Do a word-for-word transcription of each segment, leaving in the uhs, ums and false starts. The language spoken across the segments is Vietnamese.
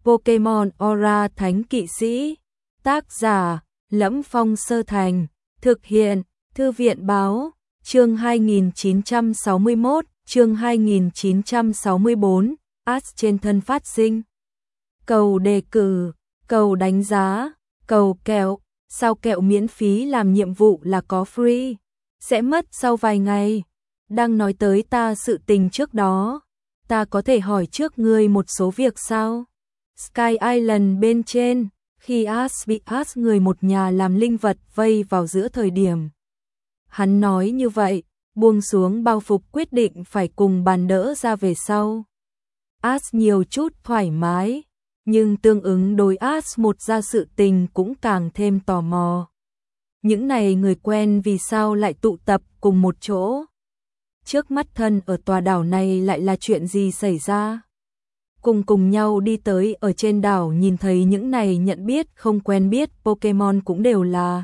Pokemon Aura Thánh Kỵ Sĩ. Tác giả: Lẫm Phong Sơ Thành. Thực hiện: Thư viện Báo. Chương hai nghìn chín trăm sáu mươi mốt, chương hai nghìn chín trăm sáu mươi bốn, ads trên thân phát sinh. Cầu đề cử, cầu đánh giá, cầu kẹo, sao kẹo miễn phí làm nhiệm vụ là có free, sẽ mất sau vài ngày. Đang nói tới ta sự tình trước đó, ta có thể hỏi trước ngươi một số việc sao? Sky Island bên trên, khi Ash bị Ash người một nhà làm linh vật vây vào giữa thời điểm. Hắn nói như vậy, buông xuống bao phục quyết định phải cùng bàn đỡ ra về sau. Ash nhiều chút thoải mái, nhưng tương ứng đối Ash một ra sự tình cũng càng thêm tò mò. Những này người quen vì sao lại tụ tập cùng một chỗ? Trước mắt thân ở tòa đảo này lại là chuyện gì xảy ra? Cùng cùng nhau đi tới ở trên đảo nhìn thấy những này nhận biết không quen biết Pokemon cũng đều là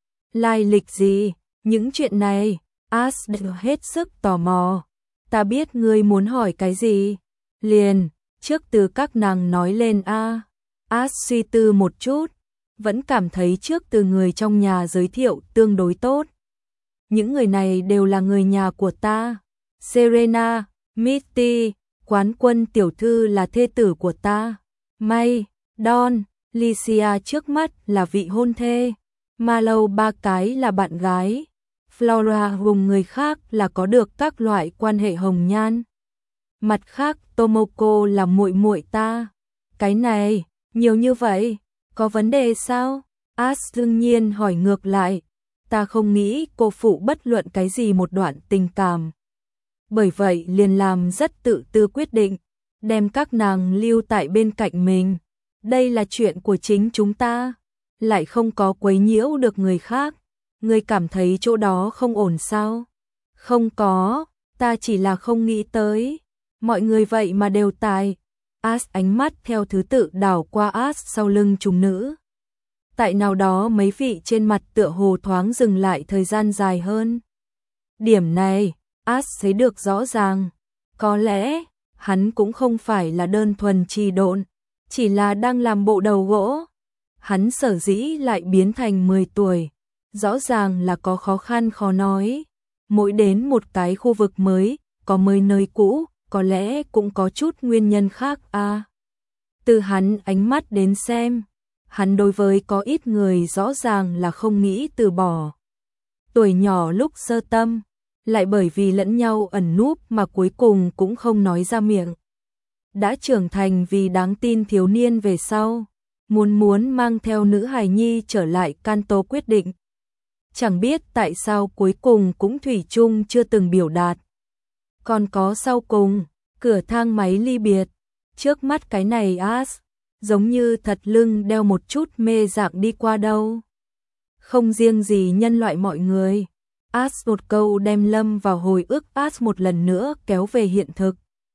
lai lịch gì? Những chuyện này, Ash đều hết sức tò mò. Ta biết ngươi muốn hỏi cái gì? Liền, trước từ các nàng nói lên a. Ash suy tư một chút, vẫn cảm thấy trước từ người trong nhà giới thiệu tương đối tốt. Những người này đều là người nhà của ta. Serena, Misty, quán quân tiểu thư là thê tử của ta. May, Dawn, Licia trước mắt là vị hôn thê. Mallow ba cái là bạn gái. Flora cùng người khác là có được các loại quan hệ hồng nhan. Mặt khác Tomoko là muội muội ta. Cái này, nhiều như vậy, có vấn đề sao? Ash đương nhiên hỏi ngược lại. Ta không nghĩ cô phụ bất luận cái gì một đoạn tình cảm. Bởi vậy liền làm rất tự tư quyết định, đem các nàng lưu tại bên cạnh mình. Đây là chuyện của chính chúng ta, lại không có quấy nhiễu được người khác. Ngươi cảm thấy chỗ đó không ổn sao? Không có, ta chỉ là không nghĩ tới. Mọi người vậy mà đều tài. Ash ánh mắt theo thứ tự đảo qua Ash sau lưng chúng nữ. Tại nào đó mấy vị trên mặt tựa hồ thoáng dừng lại thời gian dài hơn. Điểm này, Ash thấy được rõ ràng. Có lẽ, hắn cũng không phải là đơn thuần trì độn, chỉ là đang làm bộ đầu gỗ. Hắn sở dĩ lại biến thành mười tuổi. Rõ ràng là có khó khăn khó nói. Mỗi đến một cái khu vực mới, có mới nơi cũ, có lẽ cũng có chút nguyên nhân khác à. Từ hắn ánh mắt đến xem, hắn đối với có ít người rõ ràng là không nghĩ từ bỏ. Tuổi nhỏ lúc sơ tâm, lại bởi vì lẫn nhau ẩn núp mà cuối cùng cũng không nói ra miệng. Đã trưởng thành vì đáng tin thiếu niên về sau, muốn muốn mang theo nữ hài nhi trở lại Kanto quyết định. Chẳng biết tại sao cuối cùng cũng thủy chung chưa từng biểu đạt. Còn có sau cùng, cửa thang máy ly biệt. Trước mắt cái này Ash, giống như thật lưng đeo một chút mê dạng đi qua đâu. Không riêng gì nhân loại mọi người. Ash một câu đem lâm vào hồi ức Ash một lần nữa kéo về hiện thực.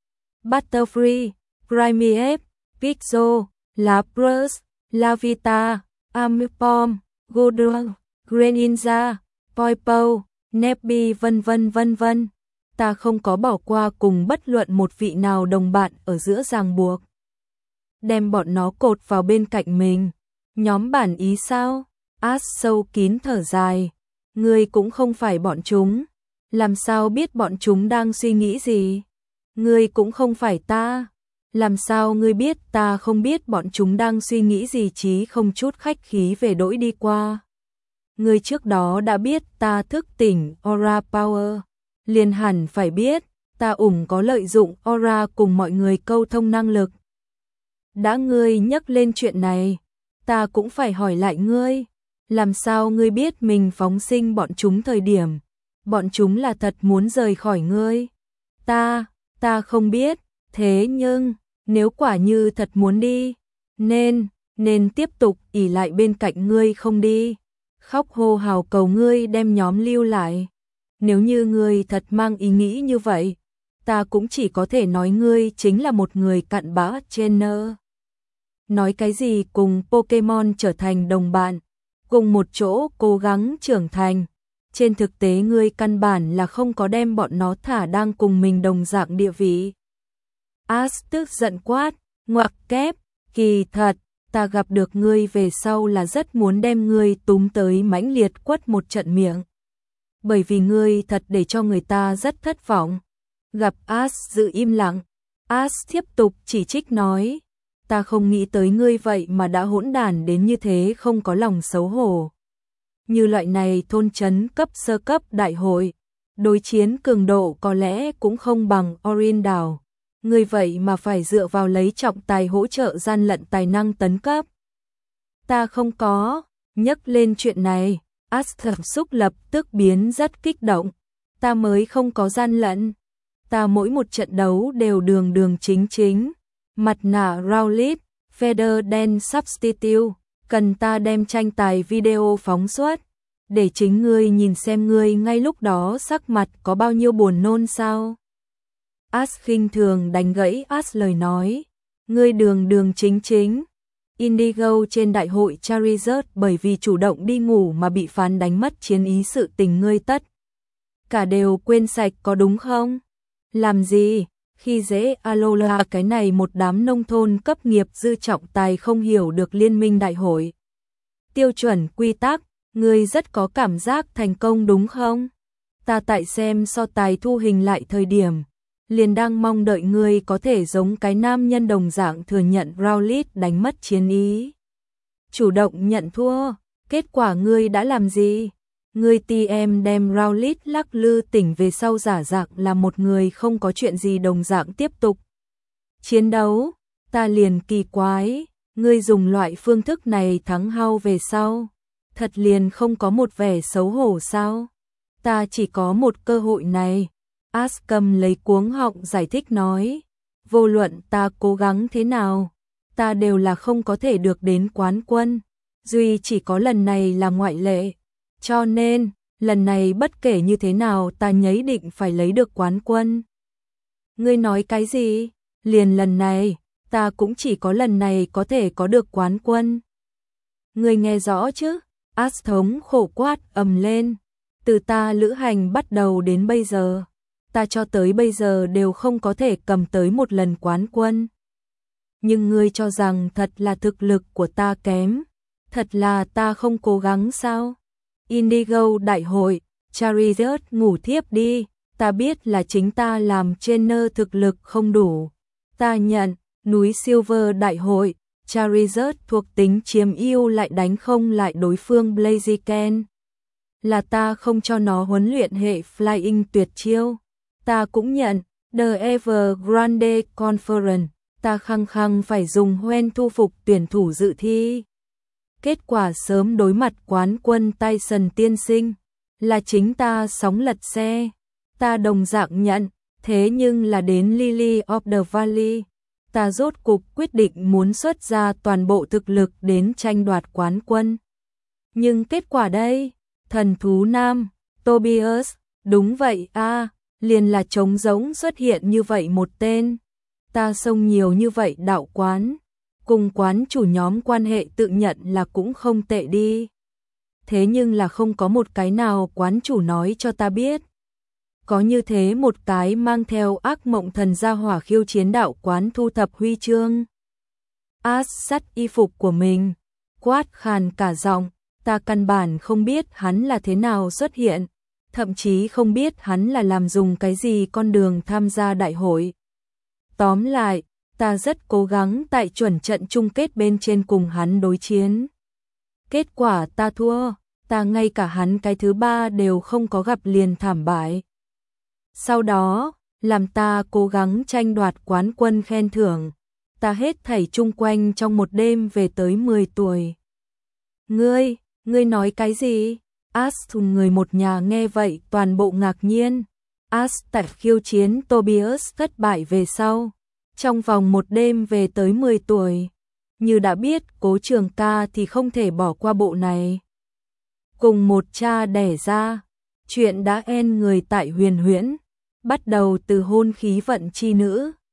Butterfree, Primeape, Pixel, Lapras, Lavita, Amiipom, Goodra, Greninja, Poipole, Nebby vân vân vân vân. Ta không có bỏ qua cùng bất luận một vị nào đồng bạn ở giữa ràng buộc. Đem bọn nó cột vào bên cạnh mình. Nhóm bản ý sao? Ash sâu kín thở dài. Ngươi cũng không phải bọn chúng. Làm sao biết bọn chúng đang suy nghĩ gì? Ngươi cũng không phải ta. Làm sao ngươi biết ta không biết bọn chúng đang suy nghĩ gì chí không chút khách khí về đỗi đi qua. Ngươi trước đó đã biết ta thức tỉnh Aura Power. Liền hẳn phải biết, ta ủng có lợi dụng Aura cùng mọi người câu thông năng lực. Đã ngươi nhắc lên chuyện này, ta cũng phải hỏi lại ngươi. Làm sao ngươi biết mình phóng sinh bọn chúng thời điểm, bọn chúng là thật muốn rời khỏi ngươi? Ta, ta không biết, thế nhưng, nếu quả như thật muốn đi, nên, nên tiếp tục ỷ lại bên cạnh ngươi không đi. Khóc hô hào cầu ngươi đem nhóm lưu lại. Nếu như ngươi thật mang ý nghĩ như vậy, ta cũng chỉ có thể nói ngươi chính là một người cặn bã trainer. Nói cái gì cùng Pokemon trở thành đồng bạn, cùng một chỗ cố gắng trưởng thành. Trên thực tế ngươi căn bản là không có đem bọn nó thả đang cùng mình đồng dạng địa vị. Ash tức giận quát, ngoặc kép, Kỳ thật, ta gặp được ngươi về sau là rất muốn đem ngươi túm tới mãnh liệt quất một trận miệng. Bởi vì ngươi thật để cho người ta rất thất vọng. Gặp Ash giữ im lặng, Ash tiếp tục chỉ trích nói, ta không nghĩ tới ngươi vậy mà đã hỗn đản đến như thế, không có lòng xấu hổ. Như loại này thôn trấn cấp sơ cấp đại hội, đối chiến cường độ có lẽ cũng không bằng Orin đảo. Ngươi vậy mà phải dựa vào lấy trọng tài hỗ trợ gian lận tài năng tấn cấp. Ta không có, nhắc lên chuyện này, Ash cảm xúc lập tức biến rất kích động. Ta mới không có gian lận. Ta mỗi một trận đấu đều đường đường chính chính. Mặt nạ Rowlet, Feather đen Substitute, cần ta đem tranh tài video phóng xuất, để chính ngươi nhìn xem ngươi ngay lúc đó sắc mặt có bao nhiêu buồn nôn sao. Ash khinh thường đánh gãy Ash lời nói, ngươi đường đường chính chính. Indigo trên đại hội Charizard bởi vì chủ động đi ngủ mà bị phán đánh mất chiến ý, sự tình ngươi tất cả đều quên sạch có đúng không? Làm gì? Khi dễ Alola cái này một đám nông thôn cấp nghiệp dư trọng tài không hiểu được liên minh đại hội. Tiêu chuẩn quy tắc, ngươi rất có cảm giác thành công đúng không? Ta tại xem so tài thu hình lại thời điểm, liền đang mong đợi ngươi có thể giống cái nam nhân đồng dạng thừa nhận Rowlet đánh mất chiến ý. Chủ động nhận thua, kết quả ngươi đã làm gì? Ngươi tê em đem Rowlet lắc lư tỉnh về sau giả dạng là một người không có chuyện gì đồng dạng tiếp tục chiến đấu. Ta liền kỳ quái, ngươi dùng loại phương thức này thắng hao về sau, thật liền không có một vẻ xấu hổ sao? Ta chỉ có một cơ hội này. Ash cầm lấy cuống họng giải thích nói, vô luận ta cố gắng thế nào, ta đều là không có thể được đến quán quân, duy chỉ có lần này là ngoại lệ, cho nên, lần này bất kể như thế nào ta nhấy định phải lấy được quán quân. Ngươi nói cái gì? Liền lần này, ta cũng chỉ có lần này có thể có được quán quân. Ngươi nghe rõ chứ? Ash thống khổ quát ầm lên, từ ta lữ hành bắt đầu đến bây giờ, ta cho tới bây giờ đều không có thể cầm tới một lần quán quân. Nhưng ngươi cho rằng thật là thực lực của ta kém, thật là ta không cố gắng sao? Indigo đại hội, Charizard ngủ thiếp đi, ta biết là chính ta làm trainer thực lực không đủ. Ta nhận, núi Silver đại hội, Charizard thuộc tính chiếm ưu lại đánh không lại đối phương Blaziken. Là ta không cho nó huấn luyện hệ Flying tuyệt chiêu. Ta cũng nhận, The Evergrande Conference, ta khăng khăng phải dùng Hoenn thu phục tuyển thủ dự thi. Kết quả sớm đối mặt quán quân Tyson tiên sinh, là chính ta sóng lật xe. Ta đồng dạng nhận, thế nhưng là đến Lily of the Valley, ta rốt cục quyết định muốn xuất ra toàn bộ thực lực đến tranh đoạt quán quân. Nhưng kết quả đây, thần thú nam, Tobias, đúng vậy a, à, liền là trống rỗng xuất hiện như vậy một tên. Ta xông nhiều như vậy đạo quán, cùng quán chủ nhóm quan hệ tự nhận là cũng không tệ đi. Thế nhưng là không có một cái nào quán chủ nói cho ta biết. Có như thế một cái mang theo ác mộng thần gia hỏa khiêu chiến đạo quán thu thập huy chương. Ash sắt y phục của mình, quát khàn cả giọng, ta căn bản không biết hắn là thế nào xuất hiện, thậm chí không biết hắn là làm dùng cái gì con đường tham gia đại hội. Tóm lại, ta rất cố gắng tại chuẩn trận chung kết bên trên cùng hắn đối chiến. Kết quả ta thua, ta ngay cả hắn cái thứ ba đều không có gặp liền thảm bại. Sau đó, làm ta cố gắng tranh đoạt quán quân khen thưởng, ta hết thảy chung quanh trong một đêm về tới mười tuổi. Ngươi, ngươi nói cái gì? Ash thùng người một nhà nghe vậy toàn bộ ngạc nhiên. Ash tại khiêu chiến Tobias thất bại về sau, trong vòng một đêm về tới mười tuổi. Như đã biết Cố Trường Ca thì không thể bỏ qua bộ này. Cùng một cha đẻ ra, chuyện đã end người tại Huyền Huyễn, bắt đầu từ hôn khí vận chi nữ.